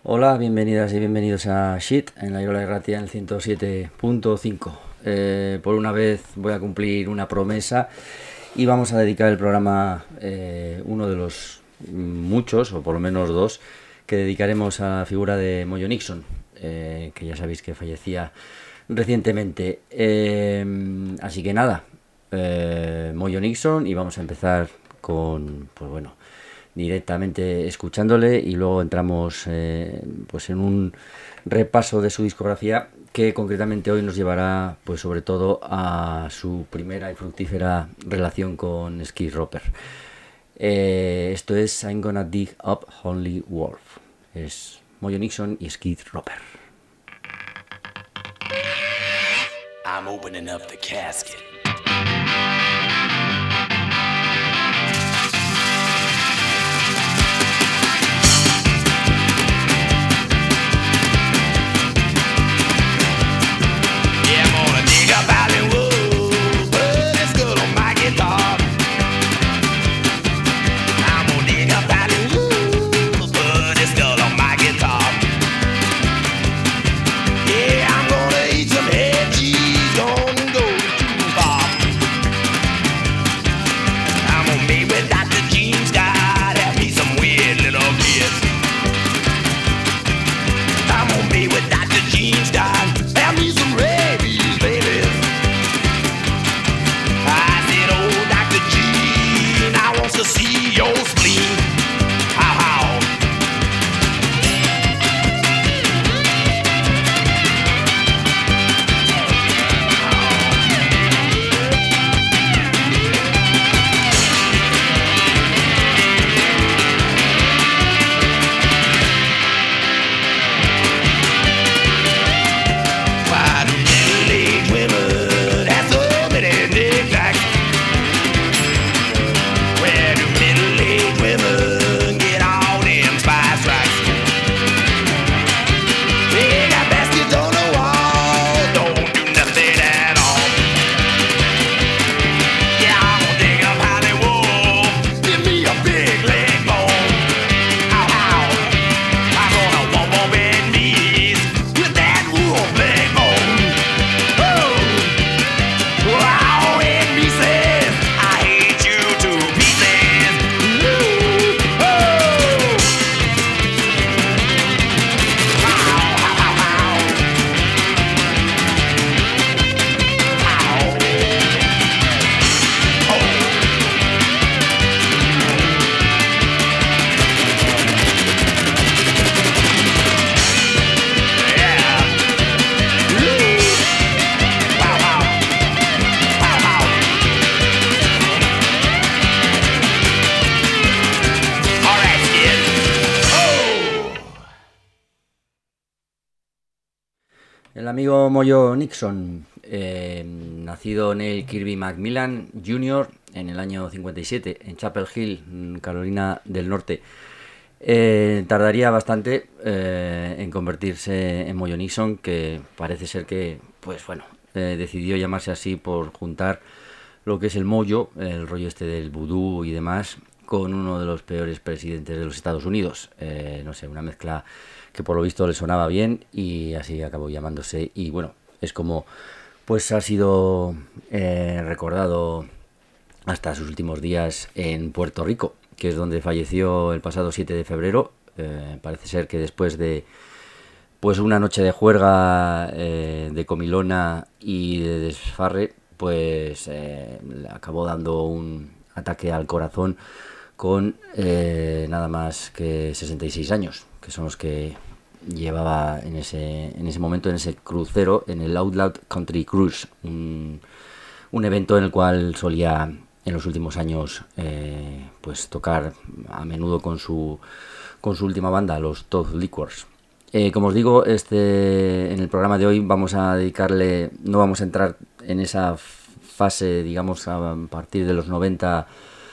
Hola, bienvenidas y bienvenidos a Shit en la Iola de Ratia en el 107.5. Por una vez voy a cumplir una promesa y vamos a dedicar el programa, uno de los muchos, o por lo menos dos, que dedicaremos a la figura de Moyo Nixon, que ya sabéis que fallecía recientemente. Así que nada, Moyo Nixon, y vamos a empezar con, pues bueno, directamente escuchándole, y luego entramos pues en un repaso de su discografía, que concretamente hoy nos llevará pues sobre todo a su primera y fructífera relación con Skid Roper. Esto es I'm Gonna Dig Up Holy Wolf. Es Moyo Nixon y Skid Roper. I'm opening up the casket. El amigo Moyo Nixon, nacido Neil Kirby McMillan Jr. en el año 57 en Chapel Hill, Carolina del Norte, tardaría bastante en convertirse en Moyo Nixon, que parece ser que, pues bueno, decidió llamarse así por juntar lo que es el Moyo, el rollo este del vudú y demás, con uno de los peores presidentes de los Estados Unidos. No sé, una mezcla que por lo visto le sonaba bien y así acabó llamándose. Y bueno, es como pues ha sido recordado hasta sus últimos días en Puerto Rico, que es donde falleció el pasado 7 de febrero. Parece ser que después de pues una noche de juerga, de comilona y de desfarre, pues le acabó dando un ataque al corazón con nada más que 66 años, que son los que llevaba en ese momento, en ese crucero, en el Outlaw Country Cruise, un evento en el cual solía en los últimos años pues tocar a menudo con su última banda, los Todd Liquors. Como os digo, en el programa de hoy vamos a dedicarle, no vamos a entrar en esa fase, digamos, a partir de los 90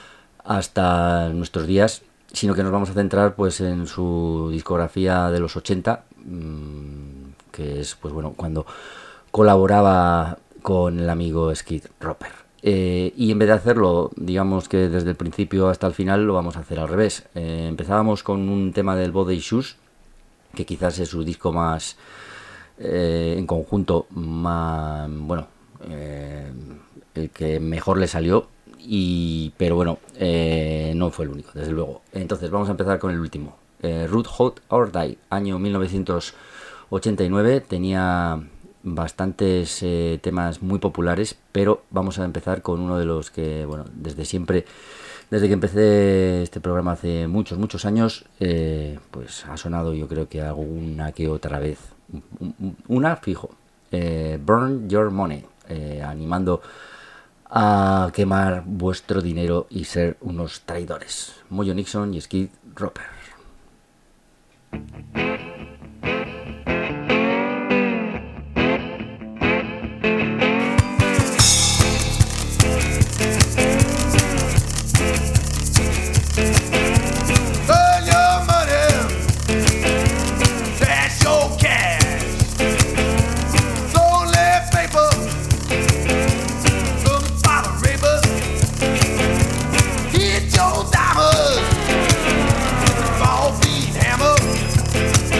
hasta nuestros días, sino que nos vamos a centrar pues en su discografía de los 80, que es pues bueno, cuando colaboraba con el amigo Skid Roper. Y en vez de hacerlo, digamos que desde el principio hasta el final, lo vamos a hacer al revés. Empezábamos con un tema del Body Shoes, que quizás es su disco más en conjunto, más bueno, el que mejor le salió. Pero bueno, no fue el único, desde luego. Entonces vamos a empezar con el último. Root Hot or Die, año 1989. Tenía bastantes temas muy populares, pero vamos a empezar con uno de los que, bueno, desde siempre, desde que empecé este programa hace muchos años, pues ha sonado, yo creo que alguna que otra vez, una fijo. Burn Your Money, animando a quemar vuestro dinero y ser unos traidores. Mojo Nixon y Skid Roper. Hit your diamond, ball beat hammer.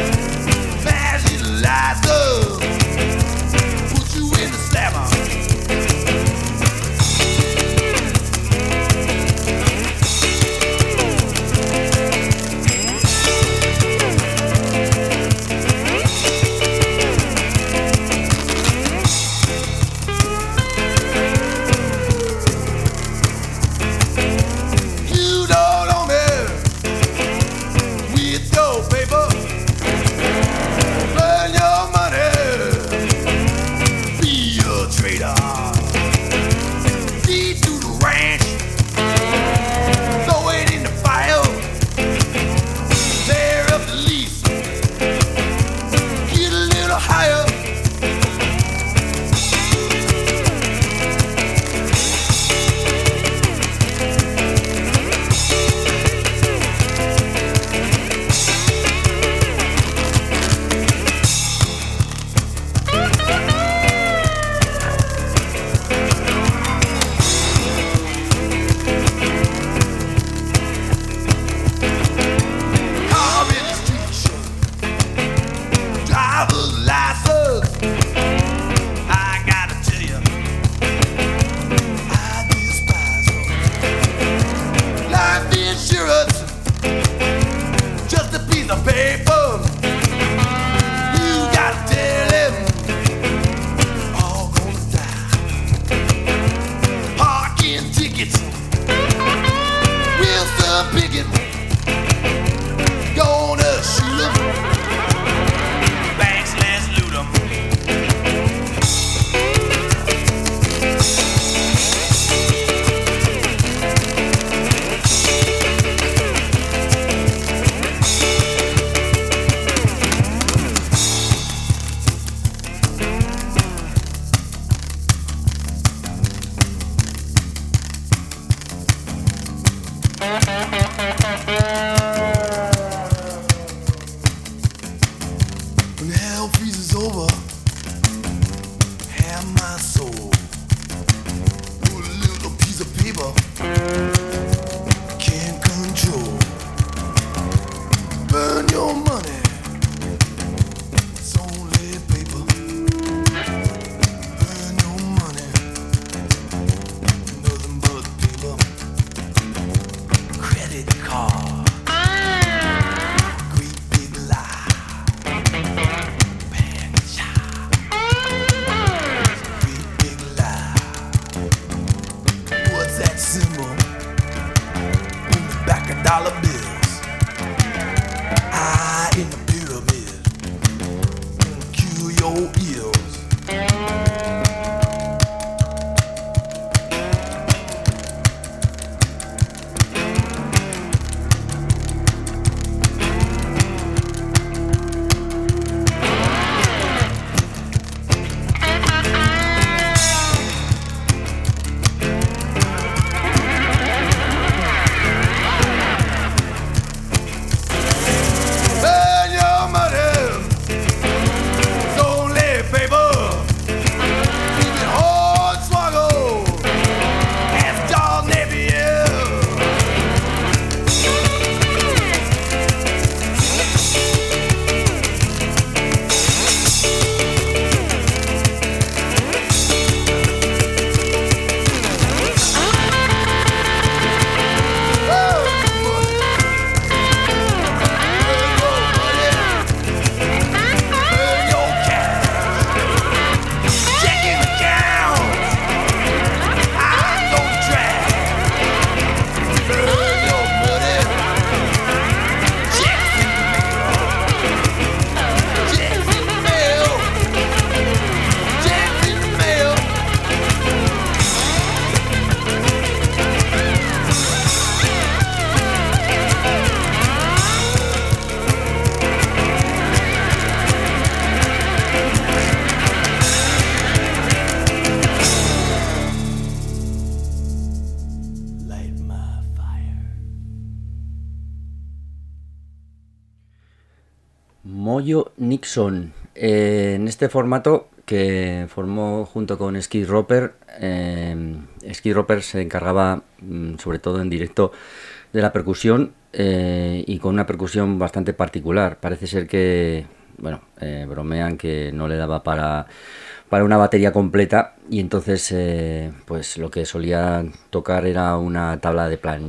Mojo Nixon, en este formato que formó junto con Skid Roper. Skid Roper se encargaba sobre todo en directo de la percusión, y con una percusión bastante particular. Parece ser que, bueno, bromean que no le daba para una batería completa, y entonces pues lo que solía tocar era una tabla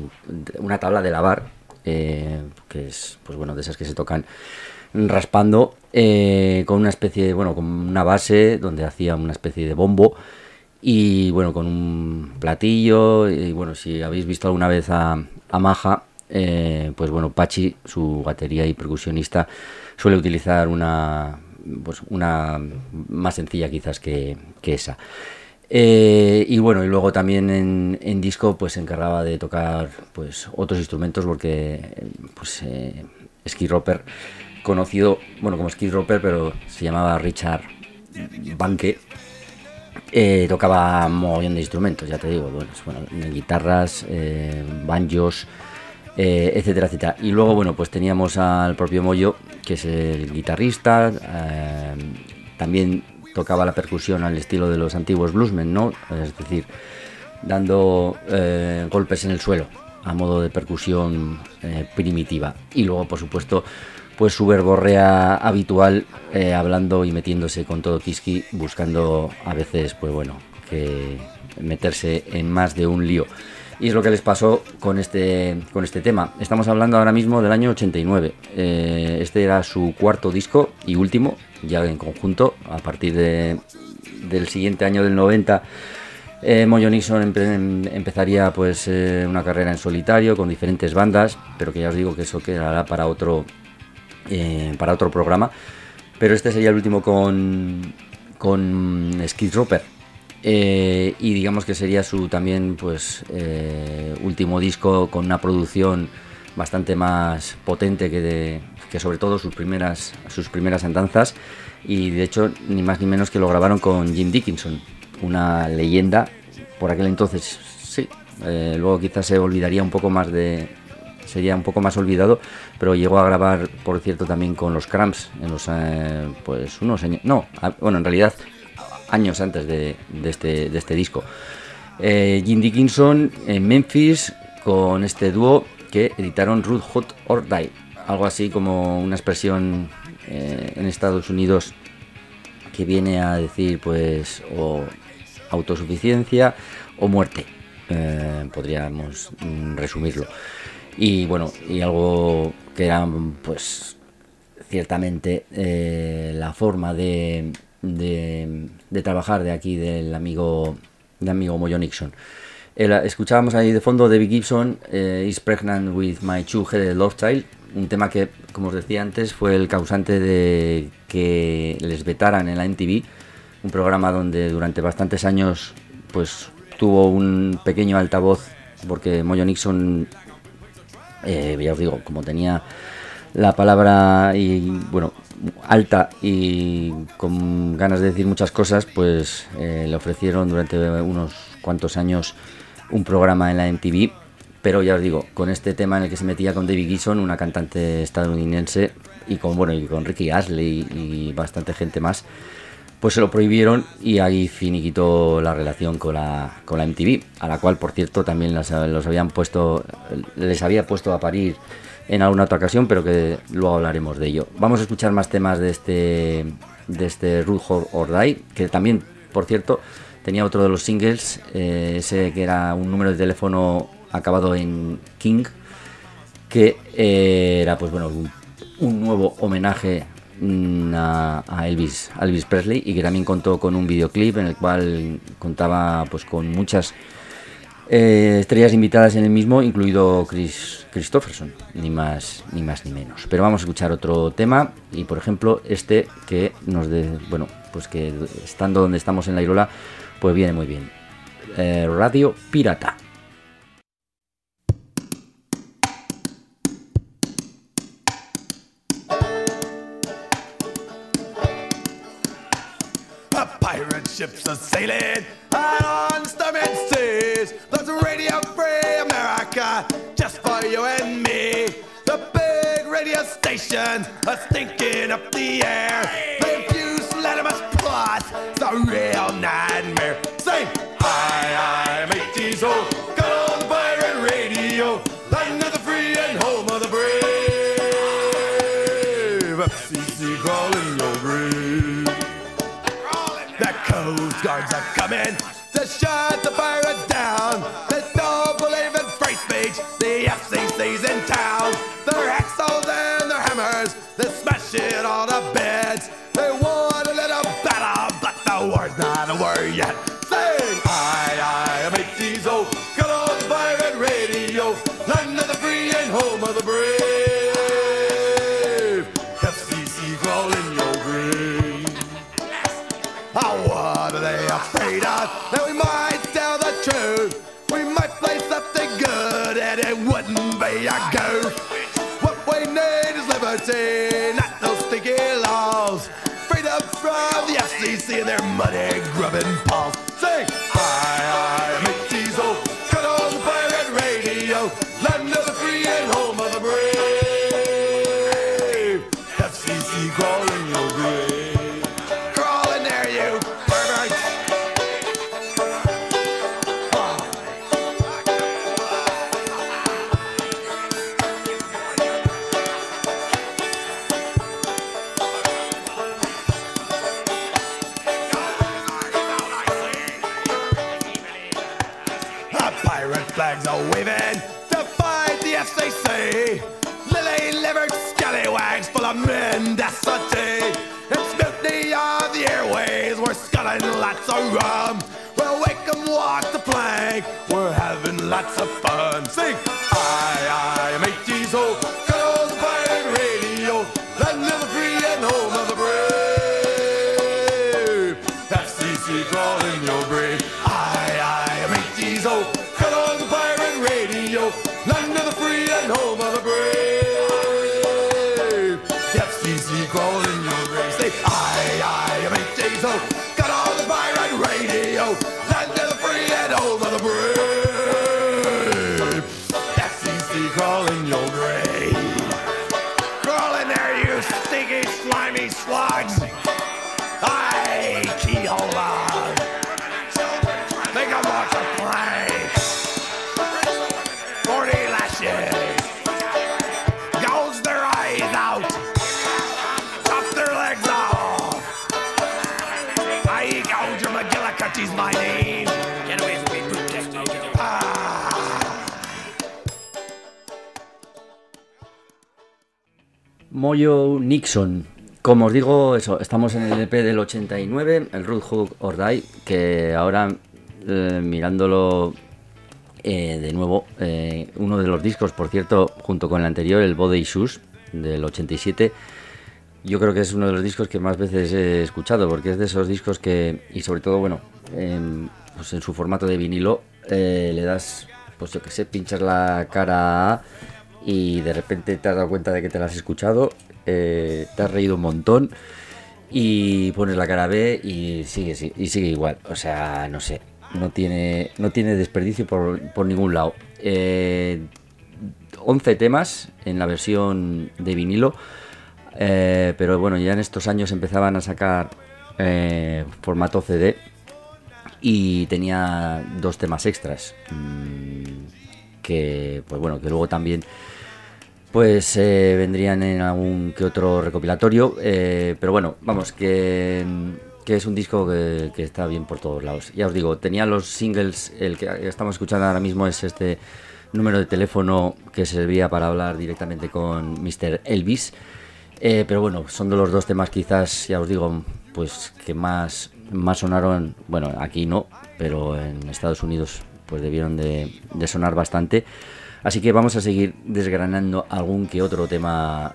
de lavar, que es, pues bueno, de esas que se tocan raspando, con una especie de, bueno, con una base donde hacía una especie de bombo, y bueno, con un platillo. Y bueno, si habéis visto alguna vez a Maja, pues bueno, Pachi, su batería y percusionista, suele utilizar una más sencilla quizás que esa. Y bueno, y luego también en disco pues se encargaba de tocar pues otros instrumentos, porque pues Skid Roper, conocido, bueno, como Skid Roper, pero se llamaba Richard Banke, tocaba un mogollón de instrumentos, ya te digo, bueno, guitarras, banjos, etcétera, etcétera. Y luego, bueno, pues teníamos al propio Mojo, que es el guitarrista, también tocaba la percusión al estilo de los antiguos bluesmen, ¿no? Es decir, dando golpes en el suelo a modo de percusión primitiva. Y luego, por supuesto, pues su verborrea habitual, hablando y metiéndose con todo Kiski, buscando a veces, pues bueno, que meterse en más de un lío. Y es lo que les pasó con este tema. Estamos hablando ahora mismo del año 89. Este era su cuarto disco y último, ya en conjunto. A partir del siguiente año, del 90, Mojo Nixon empezaría pues una carrera en solitario con diferentes bandas, pero que ya os digo que eso quedará para otro programa. Pero este sería el último con Skid Roper. Y digamos que sería su también pues último disco con una producción bastante más potente que sobre todo sus primeras andanzas. Y de hecho ni más ni menos que lo grabaron con Jim Dickinson, una leyenda por aquel entonces. Sí, luego quizás se olvidaría un poco más sería un poco más olvidado, pero llegó a grabar, por cierto, también con los Cramps en los pues unos años, en realidad años antes de este disco. Jim Dickinson en Memphis con este dúo que editaron Red Hot or Die, algo así como una expresión en Estados Unidos que viene a decir pues o autosuficiencia o muerte, podríamos resumirlo. Y bueno, y algo que era pues ciertamente la forma de trabajar de aquí del amigo Mojo Nixon. Escuchábamos ahí de fondo Debbie Gibson, Is Pregnant with My Two-Headed Love Child, un tema que, como os decía antes, fue el causante de que les vetaran en la MTV, un programa donde durante bastantes años pues tuvo un pequeño altavoz, porque Mojo Nixon, ya os digo, como tenía la palabra y bueno alta y con ganas de decir muchas cosas, pues le ofrecieron durante unos cuantos años un programa en la MTV, pero ya os digo, con este tema en el que se metía con Debbie Gibson, una cantante estadounidense, y con Ricky Astley y bastante gente más, pues se lo prohibieron, y ahí finiquitó la relación con la MTV, a la cual, por cierto, también les había puesto a parir en alguna otra ocasión, pero que luego hablaremos de ello. Vamos a escuchar más temas de este Red Hot or Die, que también, por cierto, tenía otro de los singles, ese que era un número de teléfono acabado en King, que era pues bueno un nuevo homenaje a Elvis Presley, y que también contó con un videoclip en el cual contaba pues con muchas estrellas invitadas en el mismo, incluido Chris Christopherson, ni más ni menos. Pero vamos a escuchar otro tema, y por ejemplo este que pues que estando donde estamos en la Irola, pues viene muy bien. Radio Pirata. Pirate ships are sailing on stormy seas. There's a radio free America just for you and me. The big radio radio station, stinking up the air. The abuse Latimus Plus, it's a real nightmare. Sing, I'm 8 years old, got on the pirate radio, land of the free and home of the brave. FCC crawling your grave. The Coast Guards are coming to shut the pirates down. They don't believe in free speech, the FCC's in town. Their hacksaws and their hammers, they smash it on the beds. They want a little battle, but the war's not over yet. Sing, I am 8 years old, got on the pirate radio, land of the free and home of the brave. FCC crawling your grave. Oh, what are they afraid of? That we might tell the truth. We might play something good and it wouldn't be a goof. What we need is liberty, not those sticky laws. Freedom from the FCC and their money grubbing paws. Sing, I am 8 years old, cut on the pirate radio, land of the free and home of the brave. FCC crawling your grave. Crawl in there, you perverts. Pirate flags are waving to fight the FCC. Lily-livered scallywags full of mendacity. It's mutiny of the airways, we're sculling lots of rum. We'll wake 'em, walk the plank, we're having lots of fun. Sing, I am 8 years old, got on the pirate radio, land of the free and home of the brave. FCC crawling your grave. I am 8 years old, cut on the pirate radio, land of the free and home of the brave. FCC crawling your grave. Say, I am 8 years old, cut on the pirate radio, land of the free and home of the brave. FCC crawling your grave. Crawl in there, you stinky, slimy slugs. Aye, keyhole on. Make 'em watch a plank. 40 lashes. Gouge their eyes out. Chop their legs off. Aye, Gouger McGillicuddy's my name. Get away from me, protect me. Moyo Nixon. Como os digo, eso, estamos en el EP del 89, el Root Hug or Die, que ahora mirándolo de nuevo, uno de los discos, por cierto, junto con el anterior, el Body Shoes del 87, yo creo que es uno de los discos que más veces he escuchado, porque es de esos discos que, y sobre todo, bueno, pues en su formato de vinilo, le das, pues yo que sé, pinchas la cara A y de repente te has dado cuenta de que te la has escuchado, te has reído un montón y pones la cara B y sigue igual. O sea, no sé, no tiene desperdicio por ningún lado. 11 temas en la versión de vinilo, pero bueno, ya en estos años empezaban a sacar formato CD y tenía 2 temas extras, que pues bueno, que luego también pues vendrían en algún que otro recopilatorio, pero bueno, vamos, que es un disco que está bien por todos lados. Ya os digo, tenía los singles, el que estamos escuchando ahora mismo es este número de teléfono que servía para hablar directamente con Mr. Elvis, pero bueno, son de los 2 temas quizás, ya os digo, pues que más sonaron, bueno, aquí no, pero en Estados Unidos pues debieron de sonar bastante. Así que vamos a seguir desgranando algún que otro tema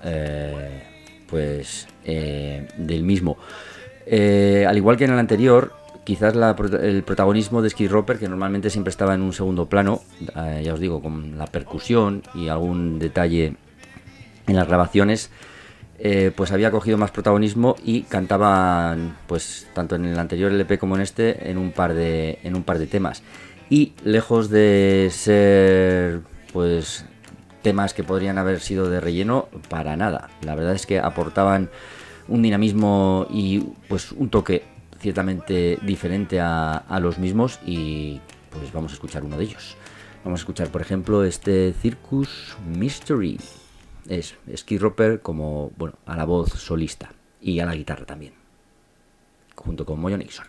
del mismo. Al igual que en el anterior, quizás el protagonismo de Skid Roper, que normalmente siempre estaba en un segundo plano, ya os digo, con la percusión y algún detalle en las grabaciones, pues había cogido más protagonismo y cantaban, pues tanto en el anterior LP como en este, en un par de temas. Y lejos de ser pues temas que podrían haber sido de relleno, para nada. La verdad es que aportaban un dinamismo y pues un toque ciertamente diferente a los mismos, y pues vamos a escuchar uno de ellos. Vamos a escuchar, por ejemplo, este Circus Mystery. Es Skid Roper como, bueno, a la voz solista y a la guitarra también, junto con Moyo Nixon.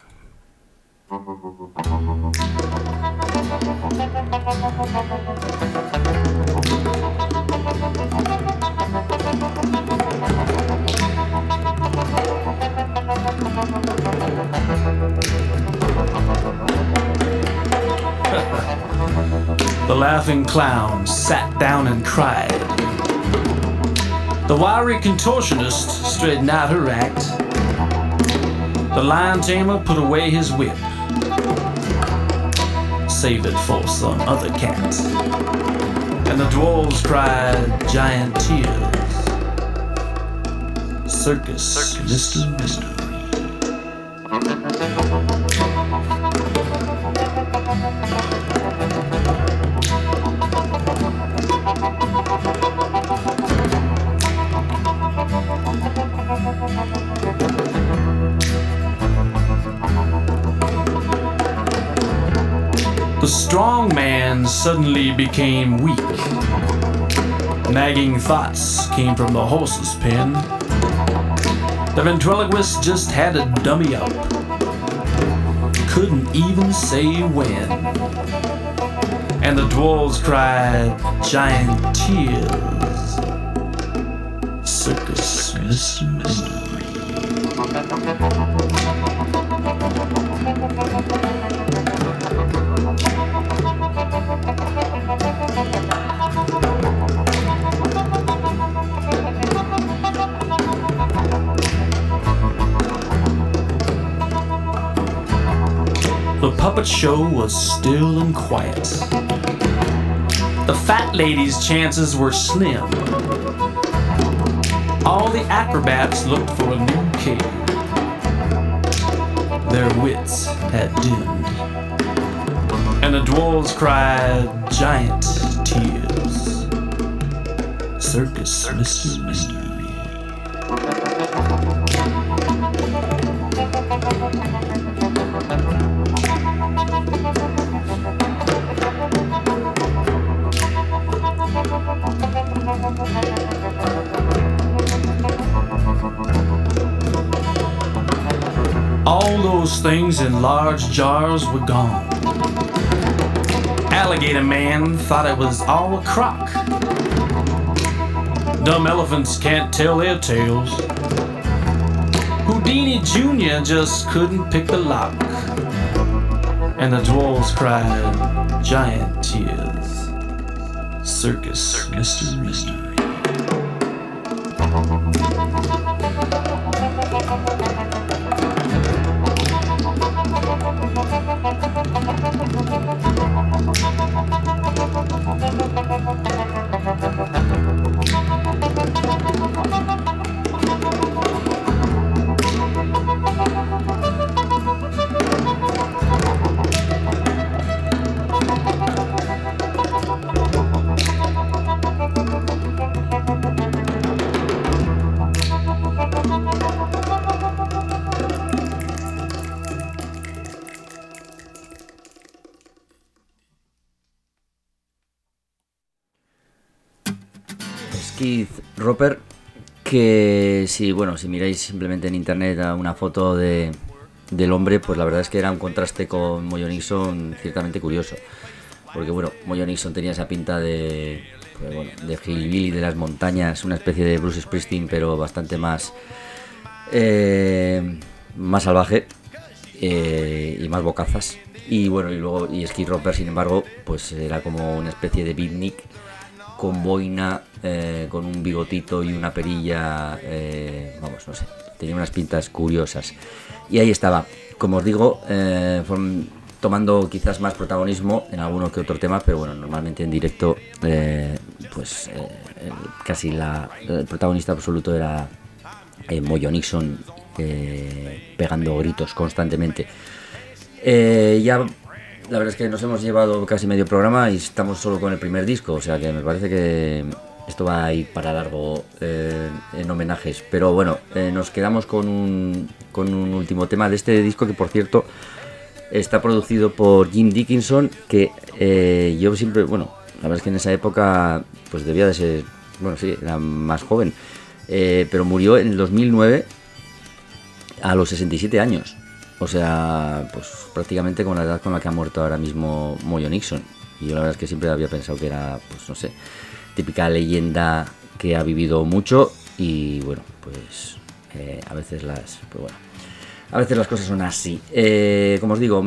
The laughing clown sat down and cried. The wiry contortionist straightened out her act. The lion tamer put away his whip. Save it for some other cat. And the dwarves cried giant tears. Circus mystery. The strong man suddenly became weak. Nagging thoughts came from the horse's pen. The ventriloquist just had to dummy up. Couldn't even say when. And the dwarves cried giant tears. Circus mystery. The puppet show was still and quiet. The fat lady's chances were slim. All the acrobats looked for a new cave. Their wits had dimmed. And the dwarves cried giant tears. Circus mystery. All those things in large jars were gone. Alligator Man thought it was all a crock. Dumb elephants can't tell their tales. Houdini Jr. just couldn't pick the lock. And the dwarves cried giant tears. Circus mystery. Skid Roper, que si miráis simplemente en internet a una foto del hombre, pues la verdad es que era un contraste con Moyo Nixon ciertamente curioso, porque Moyo Nixon tenía esa pinta de hillbilly de las montañas, una especie de Bruce Springsteen, pero bastante más salvaje y más bocazas. Y Skid Roper, sin embargo, pues era como una especie de beatnik con boina, con un bigotito y una perilla, tenía unas pintas curiosas. Y ahí estaba, como os digo, tomando quizás más protagonismo en alguno que otro tema, pero normalmente en directo, casi el protagonista absoluto era Moyo Nixon, pegando gritos constantemente. Ya la verdad es que nos hemos llevado casi medio programa y estamos solo con el primer disco, o sea que me parece que esto va a ir para largo en homenajes. Pero bueno, nos quedamos con un último tema de este disco que, por cierto, está producido por Jim Dickinson, que yo siempre, bueno, la verdad es que en esa época pues debía de ser, bueno, sí, era más joven, pero murió en el 2009 a los 67 años. O sea, pues prácticamente con la edad con la que ha muerto ahora mismo Moyo Nixon. Y yo la verdad es que siempre había pensado que era, pues no sé, típica leyenda que ha vivido mucho y bueno, pues a veces las cosas son así. Como os digo,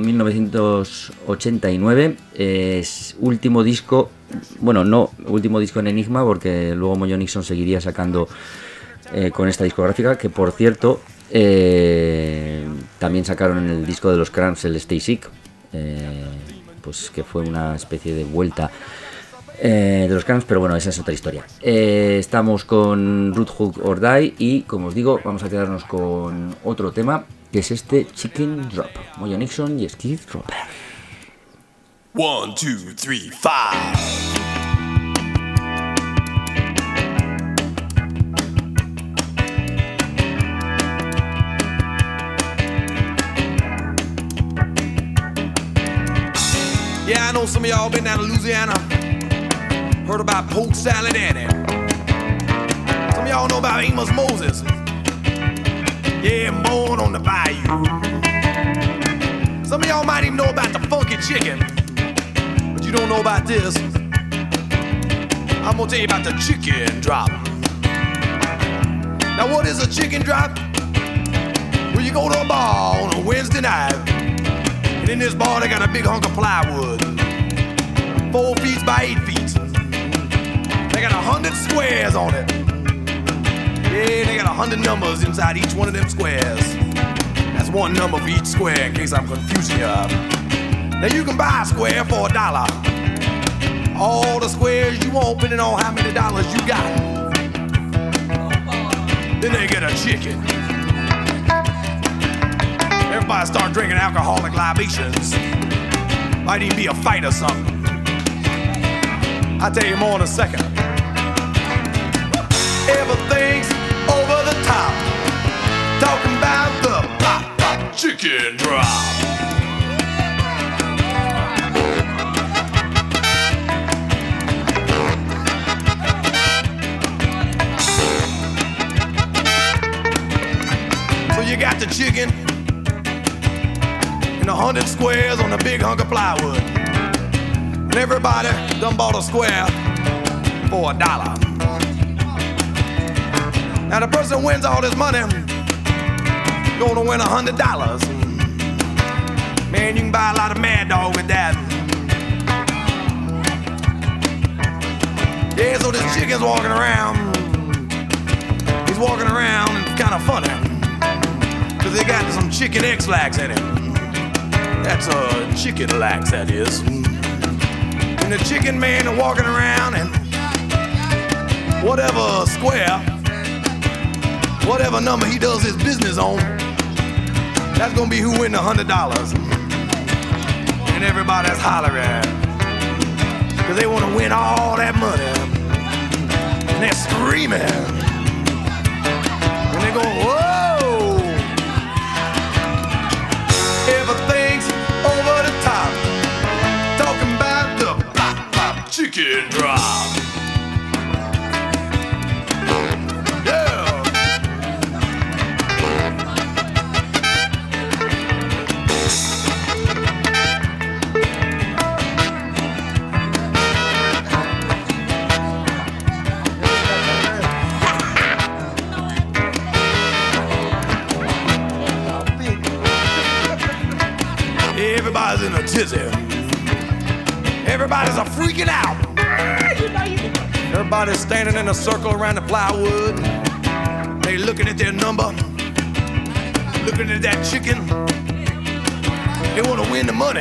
1989 es último disco, bueno, no último disco en Enigma, porque luego Moyo Nixon seguiría sacando con esta discográfica, que por cierto también sacaron en el disco de los Cramps el Stay Sick, pues que fue una especie de vuelta de los Cramps, pero bueno, esa es otra historia. Estamos con Root Hug or Die y, como os digo, vamos a quedarnos con otro tema, que es este Chicken Drop, Moyo Nixon y Keith Roper. 1, 2, 3, 5. Yeah, I know some of y'all been down to Louisiana, heard about Polk Salad Annie. Some of y'all know about Amos Moses. Yeah, born on the bayou. Some of y'all might even know about the funky chicken, but you don't know about this. I'm gonna tell you about the chicken drop. Now, what is a chicken drop? Well, you go to a bar on a Wednesday night, and in this bar they got a big hunk of plywood, 4 feet by 8 feet. They got 100 squares on it. Yeah, they got 100 numbers inside each one of them squares. That's one number for each square, in case I'm confusing you. Now you can buy a square for $1. All the squares you want, depending on how many dollars you got. Then they get a chicken. Everybody start drinking alcoholic libations. Might even be a fight or something. I'll tell you more in a second. Everything's over the top, talking about the pop chicken drop. So you got the chicken in 100 squares on a big hunk of plywood, and everybody done bought a square for $1. Now the person who wins all this money gonna win $100. Man, you can buy a lot of Mad Dog with that. Yeah, so this chicken's walking around. He's walking around and it's kind of funny, cause they got some chicken X-lax in it. That's a chicken lax, that is. And the chicken man is walking around, and whatever square, whatever number he does his business on, that's gonna be who win the $100. And everybody's hollering, cause they wanna win all that money. And they're screaming. And they go, whoa! Everything's over the top, talking about the pop chicken drop. Everybody's in a tizzy. Everybody's a freaking out. Everybody's standing in a circle around the plywood. They looking at their number, looking at that chicken. They want to win the money.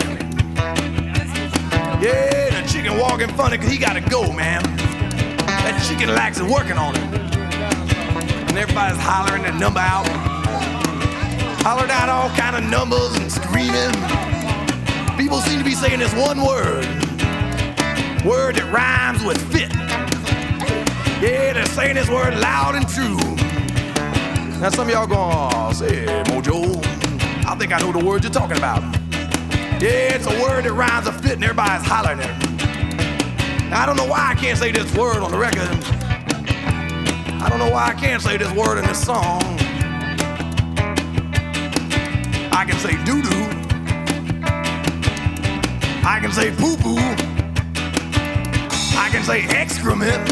Yeah, the chicken walking funny cause he gotta go, man. That chicken lax is working on him. And everybody's hollering their number out. Hollering out all kind of numbers and screaming. People seem to be saying this one word that rhymes with fit. Yeah, they're saying this word loud and true. Now some of y'all going, oh, say, Mojo, I think I know the word you're talking about. Yeah, it's a word that rhymes with fit and everybody's hollering it. Now, I don't know why I can't say this word on the record. I don't know why I can't say this word in this song. I can say doo-doo. I can say poo-poo. I can say excrement.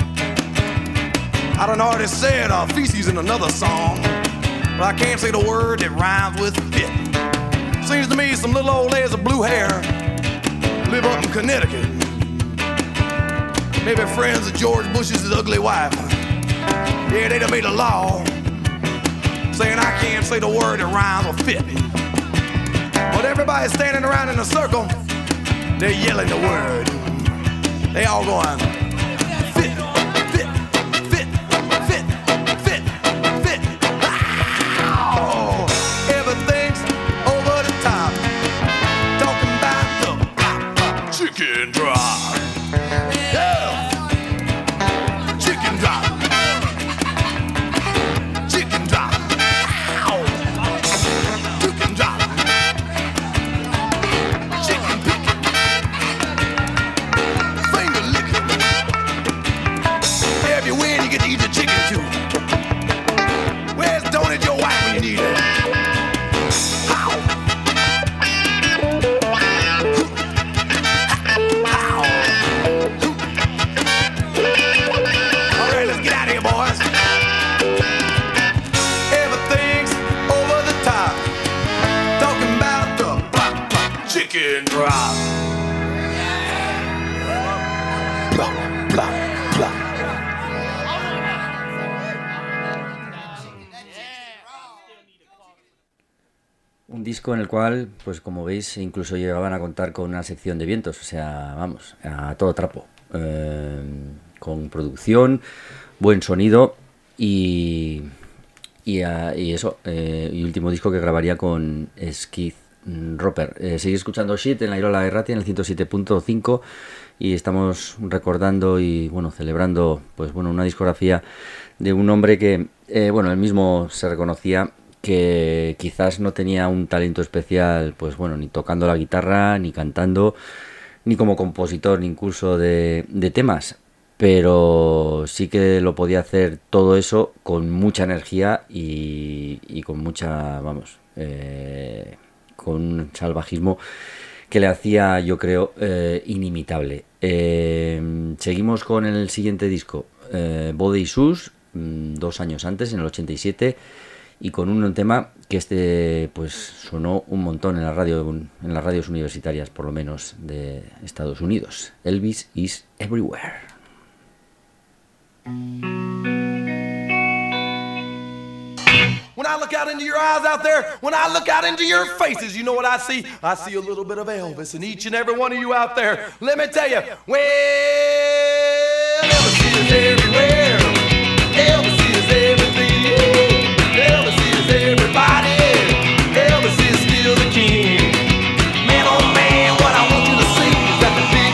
I done already said feces in another song, but I can't say the word that rhymes with fit. Seems to me some little old ladies with blue hair live up in Connecticut. Maybe friends of George Bush's ugly wife. Yeah, they done made a law saying I can't say the word that rhymes with fit. But everybody's standing around in a circle, they're yelling the word. They all going, fit, fit, fit, fit, fit, fit. Oh, everything's over the top. Talking about the chicken drop. Yeah. Chicken drop. Chicken drop. Ow. Chicken drop. Chicken picking. Finger licking. If you win, you get to eat the chicken too. Where's Tony, your wife, when you need her? Ow. Ow. All right, let's get out of here, boys. Everything's over the top. Talking about the chicken drop. Blah, blah, blah. Un disco en el cual, pues como veis, incluso llegaban a contar con una sección de vientos, o sea, vamos, a todo trapo, con producción, buen sonido y eso, y último disco que grabaría con Skid Roper. Seguís escuchando Shit en la Irola Erratia en el 107.5 y estamos recordando y bueno, celebrando pues bueno, una discografía de un hombre que bueno, él mismo se reconocía que quizás no tenía un talento especial, pues bueno, ni tocando la guitarra, ni cantando, ni como compositor, ni incluso de temas, pero sí que lo podía hacer todo eso con mucha energía y con mucha, vamos, con un salvajismo que le hacía, yo creo, inimitable. Seguimos con el siguiente disco, Body Issues, 2 años antes, en el 87, y con un tema que pues sonó un montón en las radios universitarias, por lo menos de Estados Unidos. Elvis is Everywhere. When I look out into your eyes out there, when I look out into your faces, you know what I see? I see a little bit of Elvis in each and every one of you out there. Let me tell you, well, Elvis is everywhere. Elvis is everything. Elvis is everybody. Elvis is still the king. Man, oh man, what I want you to see is that the big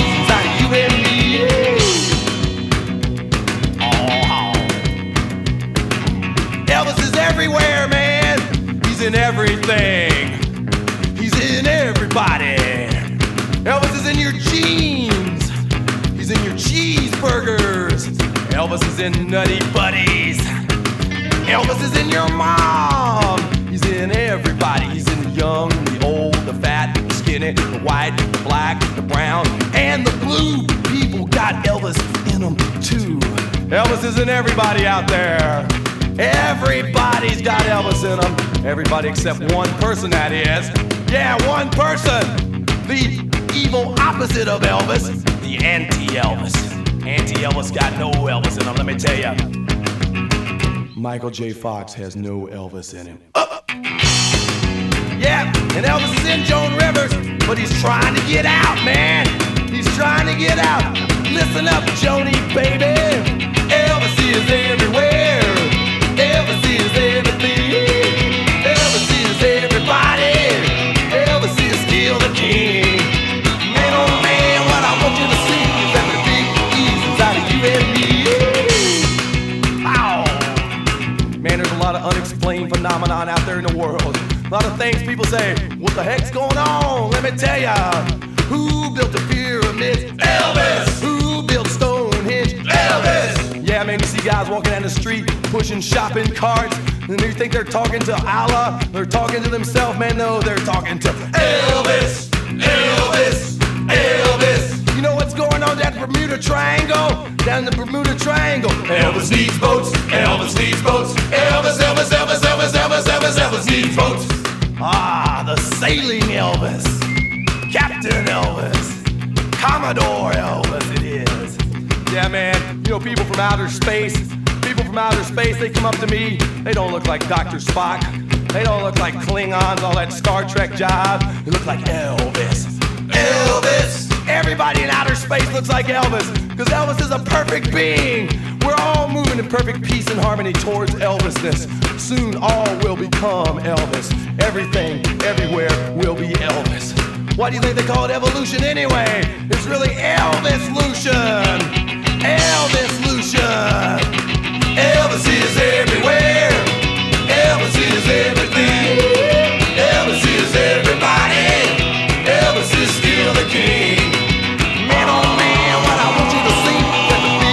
easy inside of you and me. Elvis is everywhere, man. He's in everything. He's in everybody. Elvis is in your jeans. He's in your cheeseburgers. Elvis is in Nutty Buddies. Elvis is in your mom. He's in everybody. He's in the young, the old, the fat, the skinny, the white, the black, the brown, and the blue. People got Elvis in them too. Elvis is in everybody out there. Everybody's got Elvis in them. Everybody except one person, that is. Yeah, one person. The evil opposite of Elvis. The anti-Elvis. Anti-Elvis got no Elvis in him, let me tell you. Michael J. Fox has no Elvis in him. Yeah, and Elvis is in Joan Rivers, but he's trying to get out, man. He's trying to get out. Listen up, Joni, baby. Elvis is everywhere. Elvis is everything. Elvis is everybody. Elvis is still the king. Man, there's a lot of unexplained phenomenon out there in the world. A lot of things people say, what the heck's going on? Let me tell ya. Who built the pyramids? Elvis! Who built Stonehenge? Elvis! Yeah, man, you see guys walking down the street pushing shopping carts, and you think they're talking to Allah? They're talking to themselves, man. No, they're talking to Elvis! Elvis! Elvis! You know what's going on down the Bermuda Triangle? Down the Bermuda Triangle. Elvis needs boats. Elvis needs boats. Elvis, Elvis, Elvis, Elvis, Elvis, Elvis, Elvis needs boats. Ah, the sailing Elvis. Captain Elvis. Commodore Elvis it is. Yeah, man, you know, people from outer space, they come up to me. They don't look like Dr. Spock. They don't look like Klingons, all that Star Trek jive. They look like Elvis. Elvis! Everybody in outer space looks like Elvis, because Elvis is a perfect being. We're all moving in perfect peace and harmony towards Elvisness. Soon all will become Elvis. Everything, everywhere will be Elvis. Why do you think they call it evolution anyway? It's really Elvis-lution. Elvis-lution. Elvis is everywhere. Elvis is everything. Elvis is everybody. Elvis is still the king. Man, oh man, what I want you to see that the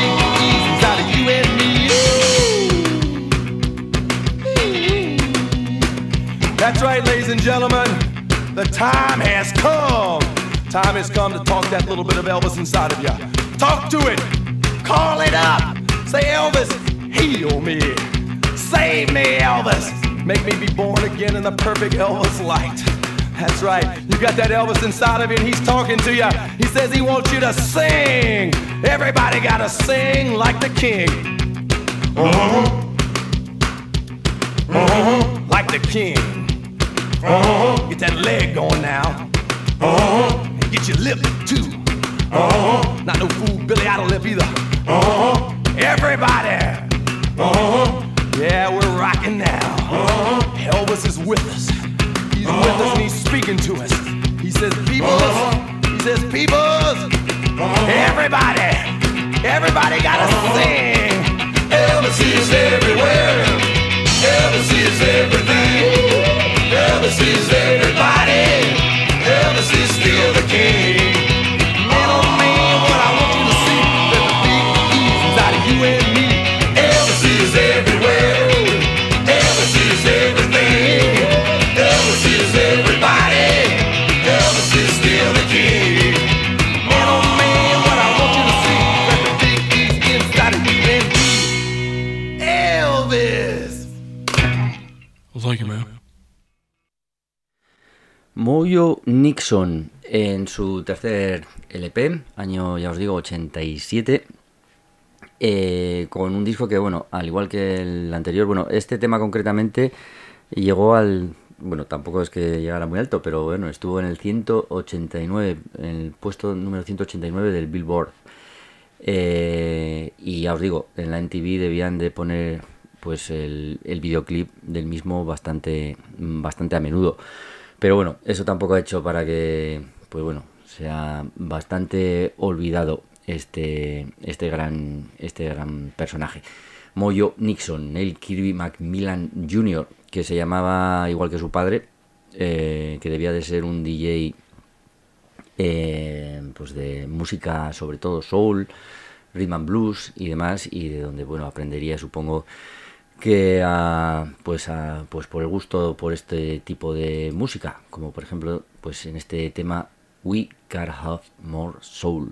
big easy's out of you and me. That's right, ladies and gentlemen. The time has come. Time has come to talk that little bit of Elvis inside of you. Talk to it. Call it up. Say, Elvis, heal me. Save me, Elvis. Make me be born again in the perfect Elvis light. That's right. You got that Elvis inside of you, and he's talking to you. He says he wants you to sing. Everybody gotta sing like the king. Like the king. Get that leg going now. And get your lip too. Not no fool Billy Idol lip either. Everybody. Yeah, we're rocking now. Elvis is with us. He's with us and he's speaking to us. He says, peoples. He says, peoples. Everybody. Everybody gotta sing. Elvis is everywhere. Elvis is everything. Elvis is everybody. Elvis is still the king. Man, oh man, what I want you to see that the big easy's out of you and me. Elvis is everywhere. Elvis is everything. Elvis is everybody. Elvis is still the king. Man, oh man, what I want you to see that the big easy's inside of you and me. Elvis. Well, thank you, man. Mojo Nixon en su tercer LP, año ya os digo 87, con un disco que, bueno, al igual que el anterior, bueno, este tema concretamente llegó al, bueno, tampoco es que llegara muy alto, pero bueno, estuvo en el 189, en el puesto número 189 del Billboard, y ya os digo, en la MTV debían de poner pues el videoclip del mismo bastante a menudo. Pero bueno, eso tampoco ha hecho para que, pues bueno, sea bastante olvidado este gran personaje. Mojo Nixon, Neil Kirby McMillan Jr., que se llamaba igual que su padre, que debía de ser un DJ pues de música, sobre todo soul, rhythm and blues y demás, y de donde, bueno, aprendería, supongo, que pues por el gusto por este tipo de música, como por ejemplo pues en este tema We Gotta Have More Soul.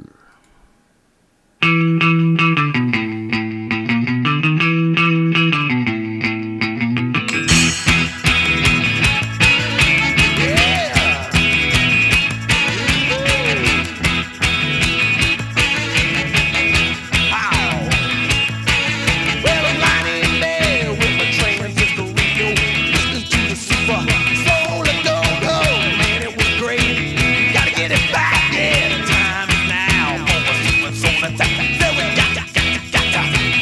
Time is now.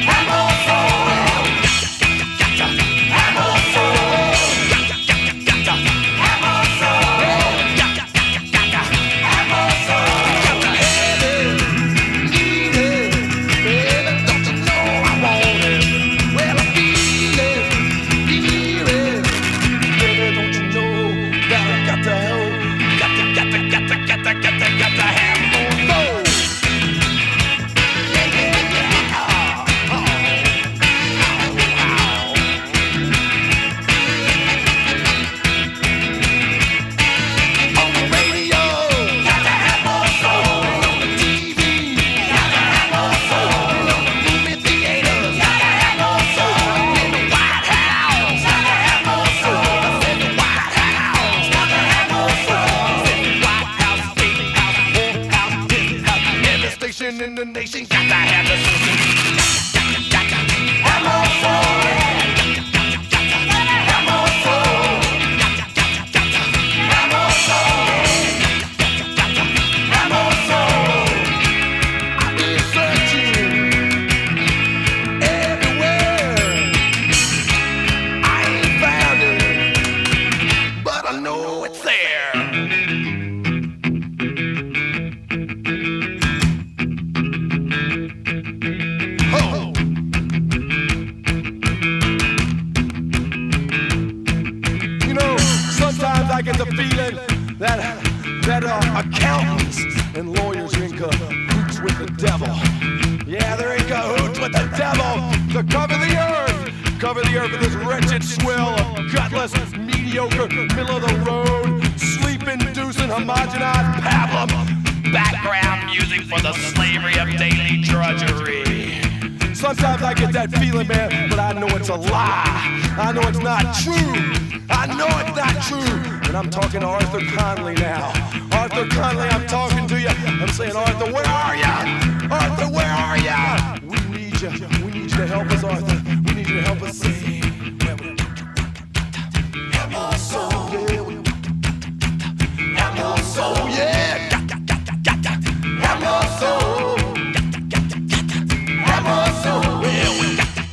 the feeling that accountants and lawyers are in cahoots with the devil. Yeah, they're in cahoots with the devil to cover the earth with this wretched swill of gutless, mediocre, middle-of-the-road, sleep-inducing, homogenized pablum. Background music for the slavery of daily drudgery. Sometimes I get that feeling, man, but I know it's a lie. I know it's not true. I know it's not true. And I'm talking to Arthur Conley now. Arthur Conley, I'm talking to you. I'm saying, Arthur, where are you? Arthur, where are you? We need you. We need you to help us, Arthur. We need you to help us sing. Help our soul, yeah. Help our soul, yeah. Help our soul. Help our soul, yeah.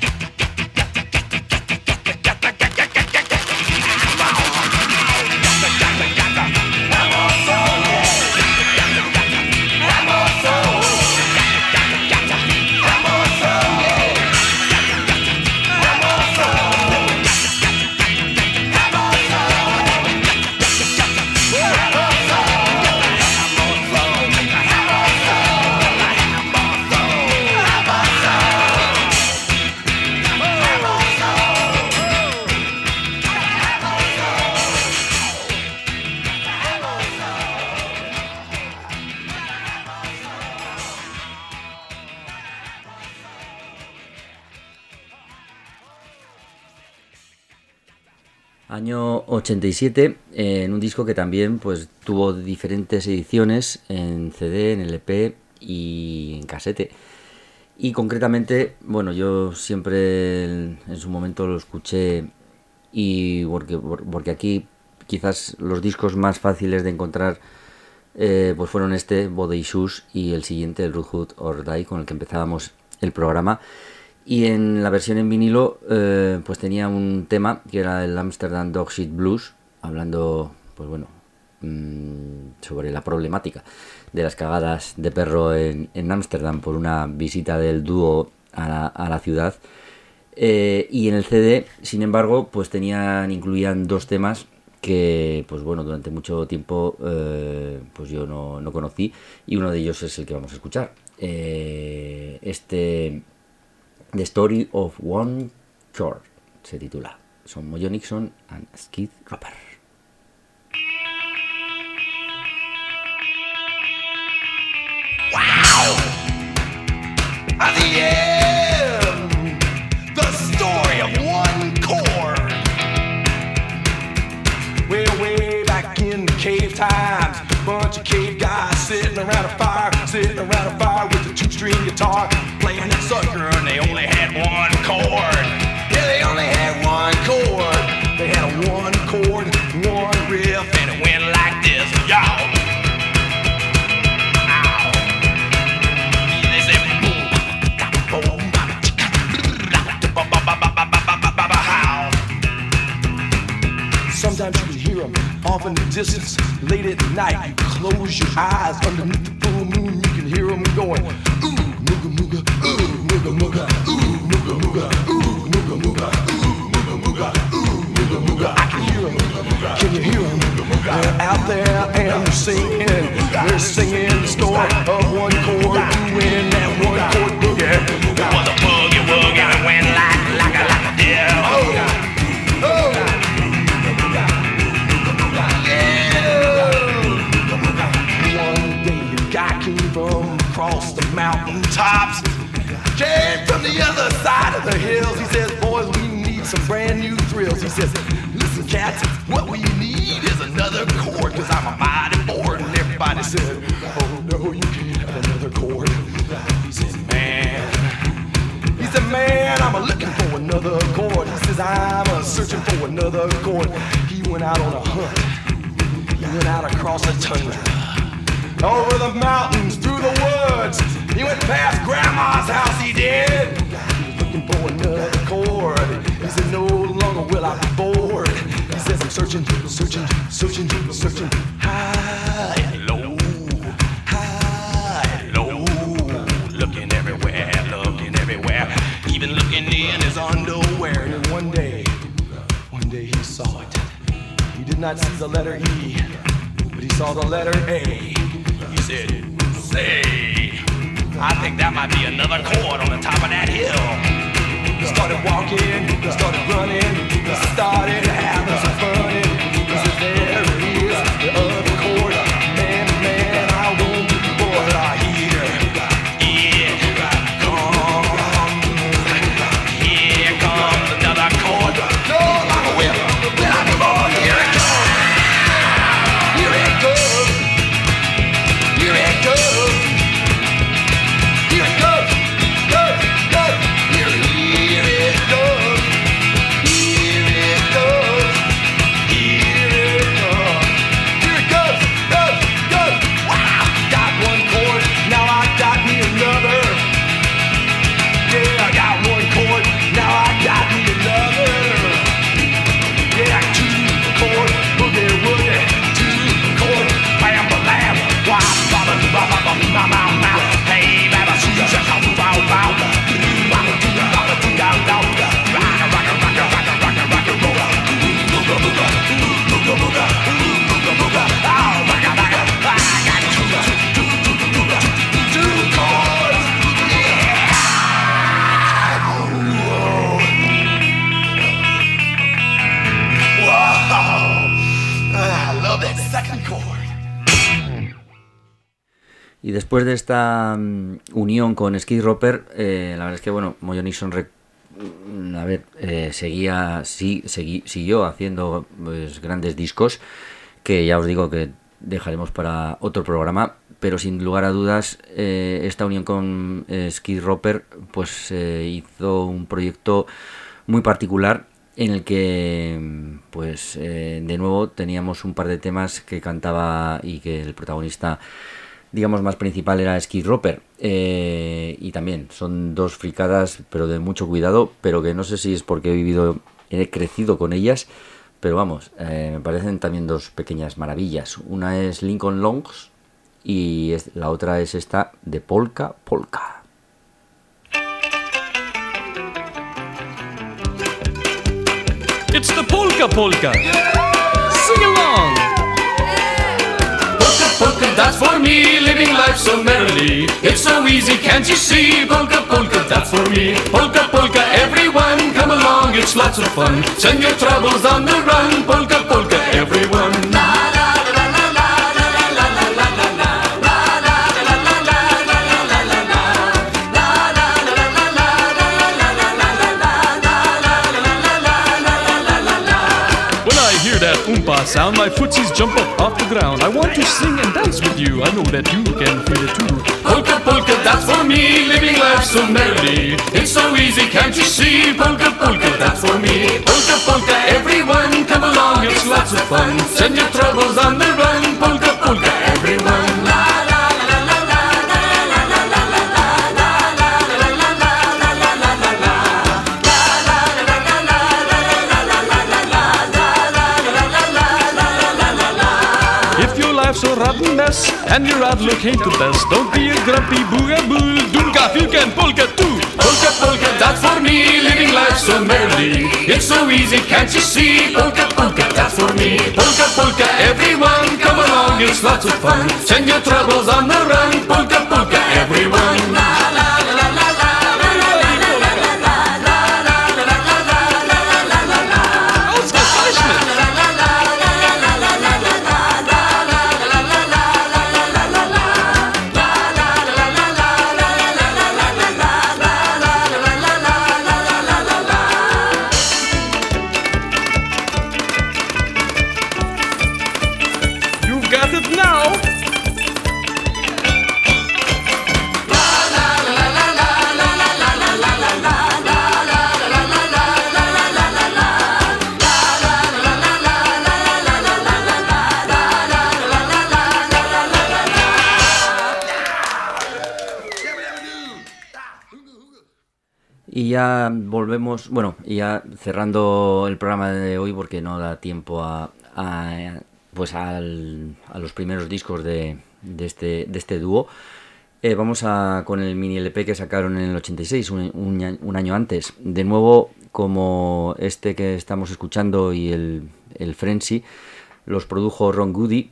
Año 87, en un disco que también pues tuvo diferentes ediciones en CD, en LP y en casete. Y concretamente, bueno, yo siempre en su momento lo escuché y porque aquí quizás los discos más fáciles de encontrar pues fueron este, Body Issues, y el siguiente, el Roothood or Die, con el que empezábamos el programa. Y en la versión en vinilo pues tenía un tema que era el Amsterdam Dog Shit Blues, hablando pues bueno sobre la problemática de las cagadas de perro en Ámsterdam por una visita del dúo a la ciudad. Y en el CD, sin embargo, pues incluían dos temas que pues bueno, durante mucho tiempo pues yo no conocí, y uno de ellos es el que vamos a escuchar. The Story of One Chord se titula. Son Mojo Nixon and Skid Roper. Wow! At the end, the story of one chord. Way back in the cave times, bunch of cave guys sitting around a fire with a two-string guitar, playing that sucker, and they only had one chord. Yeah, they only had one chord. They had a one chord, one riff, and it went like this, y'all. They said boom, boom, sometimes you can hear them off in the distance, late at night. You close your eyes underneath the full moon, you can hear them going, ooh, mooga mooga, ooh, mooga mooga, ooh, mooga mooga, ooh, mooga mooga, ooh, mooga mooga, ooh, mooga mooga. I can hear them. Can you hear them? They're out there and they're singing. They're singing the story of one chord, doing that one chord boogie. It was a boogie woogie and went like a deer. Oh. From across the mountain tops, came from the other side of the hills. He says, boys, we need some brand new thrills. He says, listen, cats, what we need is another chord, cause I'm a mighty bored. And everybody said, oh no, you can't have another chord. He said, man, I'm looking for another chord. He says, I'm searching for another chord. He went out on a hunt. He went out across the tundra, over the mountains, through the woods. He went past Grandma's house, he did. He was looking for another chord. He said, no longer will I be bored. He says, I'm searching, high and low, looking everywhere, even looking in his underwear. And one day he saw it. He didn't not see the letter E, but he saw the letter A. He said, say, I think that might be another chord on the top of that hill. He started walking, he started running, he started having some fun. He said, there it is, the other chord. Man, man, I won't be bored. I hear Here comes another chord. no longer will. When I come on, here it goes. Here it goes. Here it goes. Here it goes. Goes, goes. Here it goes. Here it goes. Here it goes. Here it goes. Goes, goes. Wow! Got one chord, now I got me another. Yeah, I got one chord, now I got me another. Yeah, two chord, boogie woogie, two chord, bam bam, wah baba baba baba mama, hey baba shoo how bow bow, baba do baba do down down, rock rock rock rock rock rock roll, booga booga booga booga booga booga, oh booga booga, I got two chords, yeah. Wow, I love that second chord. Y después de esta unión con Skid Roper, la verdad es que bueno, Mojo Nixon siguió haciendo pues, grandes discos que ya os digo que dejaremos para otro programa, pero sin lugar a dudas esta unión con Skid Roper pues hizo un proyecto muy particular en el que pues de nuevo teníamos un par de temas que cantaba y que el protagonista digamos más principal era Skid Roper, y también son dos fricadas pero de mucho cuidado, pero que no sé si es porque he crecido con ellas, pero vamos, me parecen también dos pequeñas maravillas. Una es Lincoln Logs y la otra es esta de Polka Polka. It's the Polka Polka. Sing along. Polka Polka, that's for me, living life so merrily. It's so easy, can't you see? Polka Polka, that's for me. Polka Polka, everyone, come along, it's lots of fun. Send your troubles on the run. Polka Polka, everyone. That oompa sound, my footsies jump up off the ground. I want to sing and dance with you, I know that you can feel it too. Polka Polka, that's for me, living life so merrily. It's so easy, can't you see? Polka Polka, that's for me. Polka Polka, everyone, come along, it's lots of fun. Send your troubles on the run. Polka Polka, everyone. So rotten mess, and your outlook ain't the best. Don't be a grumpy boogaboo, dunga, you can polka too. Polka Polka, that's for me, living life so merrily. It's so easy, can't you see? Polka Polka, that's for me. Polka Polka, everyone, come along, it's lots of fun. Send your troubles on the run. Polka Polka, everyone. Y ya volvemos, bueno, y ya cerrando el programa de hoy porque no da tiempo a los primeros discos de este dúo. Vamos con el mini LP que sacaron en el 86, un año antes. De nuevo, como este que estamos escuchando y el Frenzy, los produjo Ron Goody,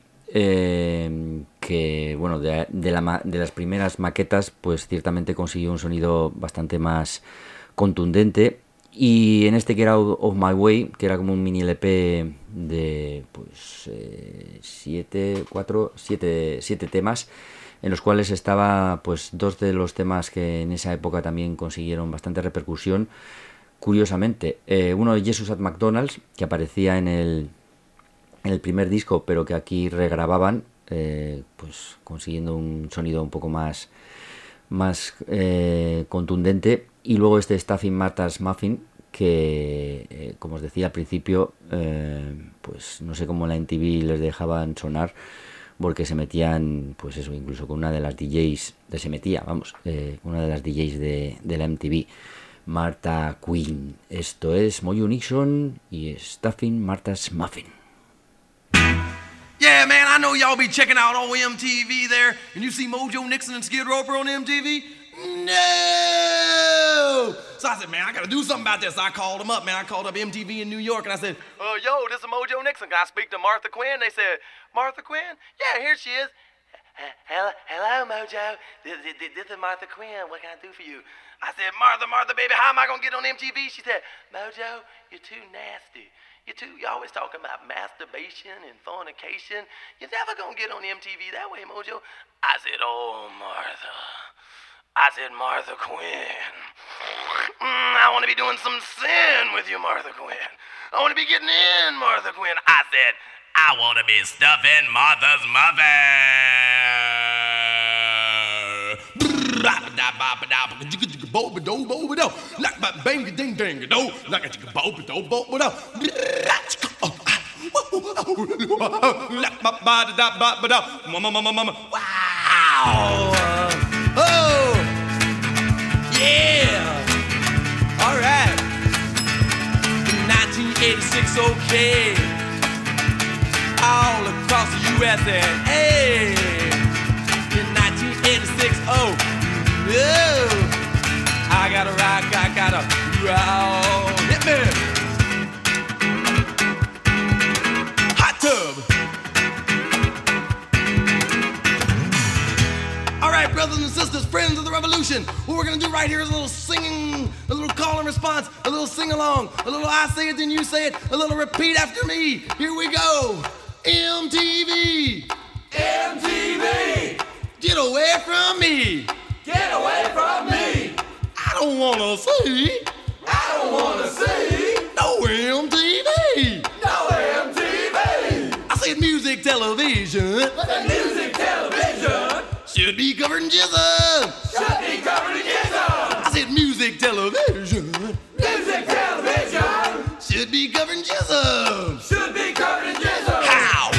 que bueno, de las primeras maquetas pues ciertamente consiguió un sonido bastante más contundente, y en este Get Out of My Way, que era como un mini LP de pues 7 temas, en los cuales estaba pues 2 de los temas que en esa época también consiguieron bastante repercusión, curiosamente. Uno de Jesus at McDonald's, que aparecía en el primer disco, pero que aquí regrababan, pues consiguiendo un sonido un poco más contundente. Y luego este Stuffing Martha's Muffin, que como os decía al principio, pues no sé cómo la MTV les dejaban sonar, porque se metían, pues eso, incluso con una de las DJs, una de las DJs de la MTV, Martha Quinn. Esto es Mojo Nixon y Stuffing Martha's Muffin. Yeah, man, I know y'all be checking out on MTV there, and you see Mojo Nixon and Skid Roper on MTV? No! So I said, man, I gotta do something about this. So I called them up, man. I called up MTV in New York, and I said, yo, this is Mojo Nixon. Can I speak to Martha Quinn? They said, Martha Quinn? Yeah, here she is. Hello, Mojo. This is Martha Quinn. What can I do for you? I said, Martha, baby, how am I gonna get on MTV? She said, Mojo, you're too nasty. You always talking about masturbation and fornication. You're never gonna get on MTV that way, Mojo. I said, oh, Martha. I said, Martha Quinn. I want to be doing some sin with you, Martha Quinn. I want to be getting in, Martha Quinn. I said, I want to be stuffing Martha's Wow! Oh! Yeah! All right. In 1986, okay. All across the USA. Hey! In 1986, oh! No! I gotta rock, I gotta roll. Hit me! Hot tub! All right, brothers and sisters, friends of the revolution, what we're gonna do right here is a little singing, a little call and response, a little sing along, a little I say it, then you say it, a little repeat after me. Here we go. MTV! MTV! Get away from me! Get away from me! I don't wanna see! I don't wanna see! No MTV! No MTV! I said music television! The music television! Should be covered in jism! Should be covered in jism! I said music television! Music television! Should be covered in jism! Should be covered in jism! How?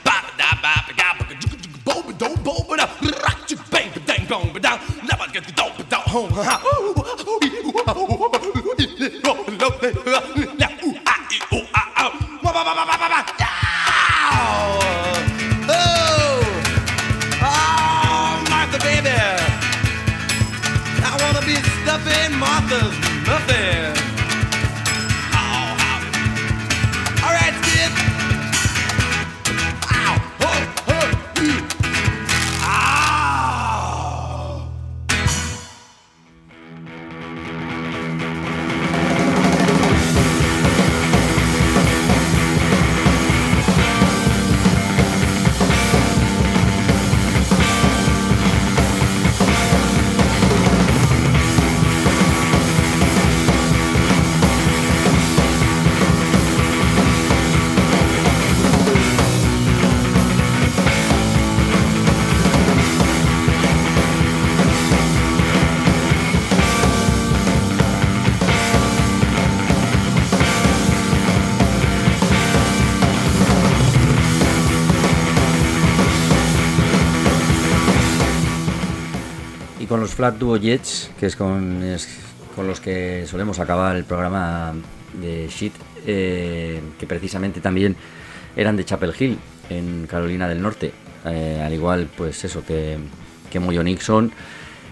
Martha, baby, I wanna be stuffing Martha's muffin. All right, kid. Ow! Y con los Flat Duo Jets, que es con los que solemos acabar el programa de Shit, que precisamente también eran de Chapel Hill, en Carolina del Norte, al igual pues eso que Mojo Nixon,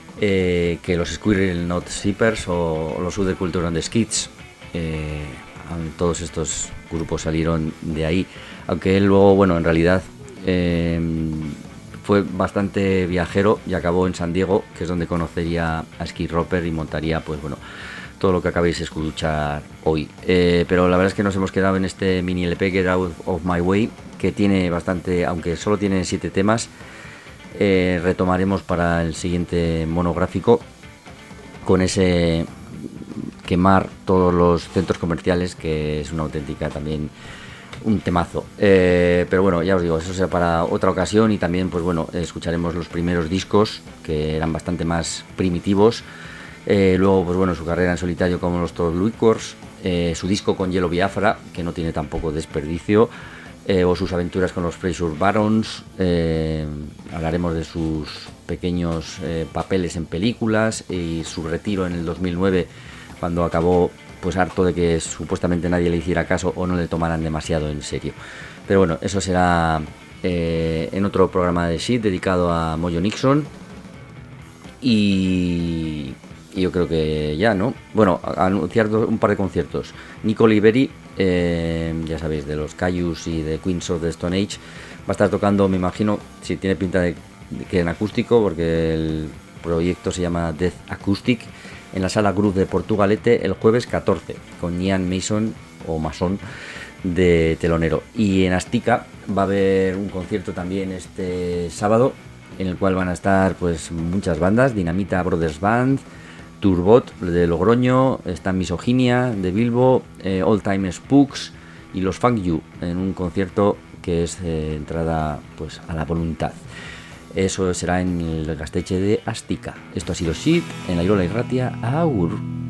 que los Squirrel Nut Zippers o los Other Culture and the Skids. todos estos grupos salieron de ahí, aunque él luego, bueno, en realidad fue bastante viajero y acabó en San Diego, que es donde conocería a Skid Roper y montaría, pues bueno, todo lo que acabéis de escuchar hoy. Pero la verdad es que nos hemos quedado en este mini LP, Get Out of My Way, que tiene bastante, aunque solo tiene 7 temas. Retomaremos para el siguiente monográfico con ese quemar todos los centros comerciales, que es una auténtica también un temazo. Pero bueno, ya os digo, eso será para otra ocasión. Y también, pues bueno, escucharemos los primeros discos, que eran bastante más primitivos. Luego, pues bueno, su carrera en solitario como los Todd Liquors, su disco con Yellow Biafra, que no tiene tampoco desperdicio, o sus aventuras con los Fraser Barons. Hablaremos de sus pequeños papeles en películas y su retiro en el 2009, cuando acabó pues harto de que supuestamente nadie le hiciera caso o no le tomaran demasiado en serio. Pero bueno, eso será en otro programa de Shit dedicado a Mojo Nixon. Y yo creo que ya, ¿no? Bueno, anunciar un par de conciertos. Nico Oliveri, ya sabéis, de los Cayus y de Queens of the Stone Age, va a estar tocando, me imagino, si tiene pinta de que en acústico, porque el proyecto se llama Death Acoustic, en la Sala Cruz de Portugalete el jueves 14, con Ian Mason o Mason de telonero. Y en Astica va a haber un concierto también este sábado, en el cual van a estar pues muchas bandas: Dinamita Brothers Band, Turbot de Logroño, está Misoginia de Bilbo, All Time Spooks y los Funk You, en un concierto que es entrada pues a la voluntad. Eso será en el Gasteize de Astica. Esto ha sido Shit, en la Irola y Ratia. Agur.